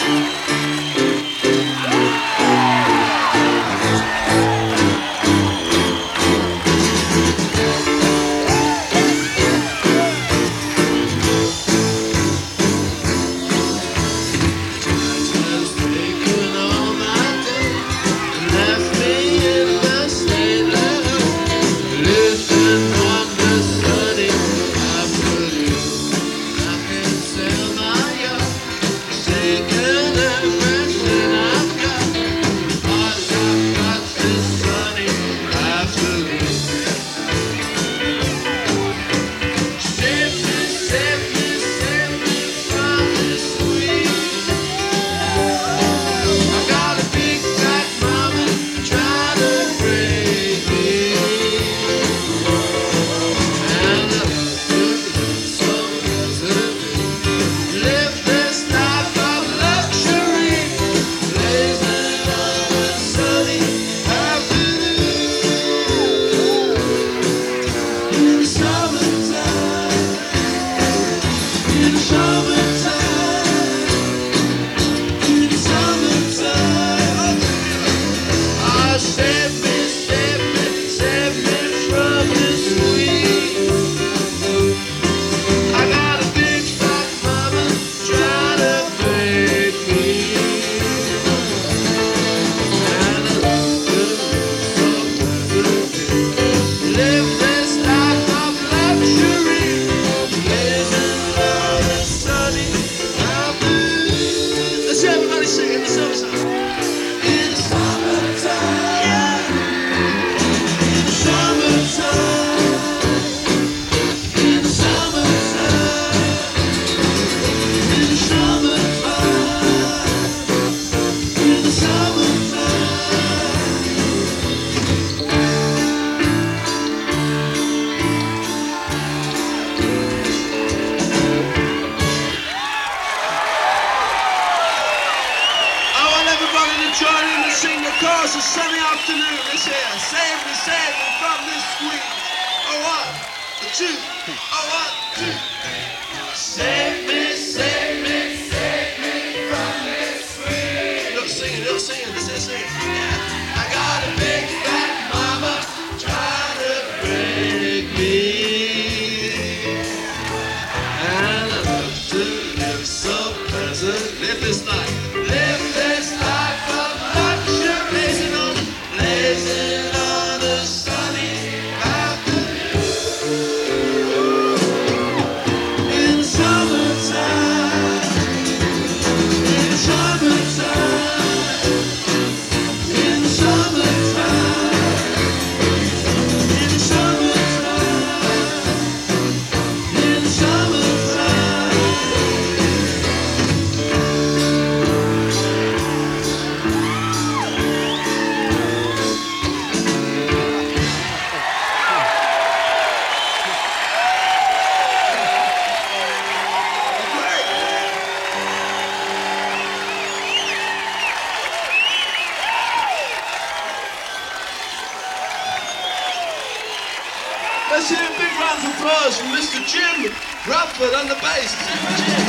Let's hear a big round of applause from Mr. Jim Bradford on the bass. Jim.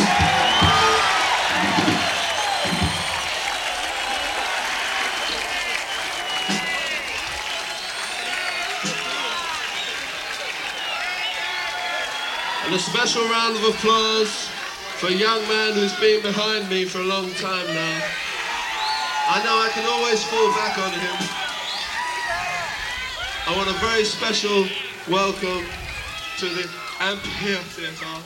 And a special round of applause for a young man who's been behind me for a long time now. I know I can always fall back on him. I want a very special welcome to the Amphitheatre.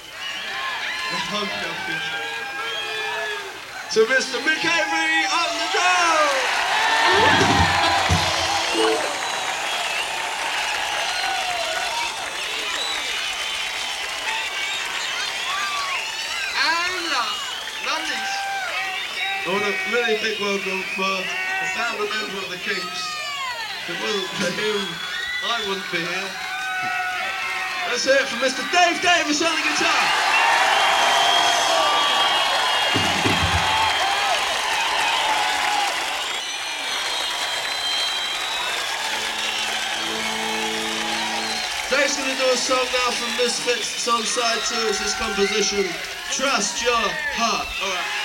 To Mr. Mick Avery on the drums! Lundies. I want a really big welcome for a founder member of the Kinks. If it wasn't for him, I wouldn't be here. Let's hear it from Mr. Dave Davis on the guitar. Dave's going to do a song now from Misfits. It's on side 2. It's his composition, Trust Your Heart. All right.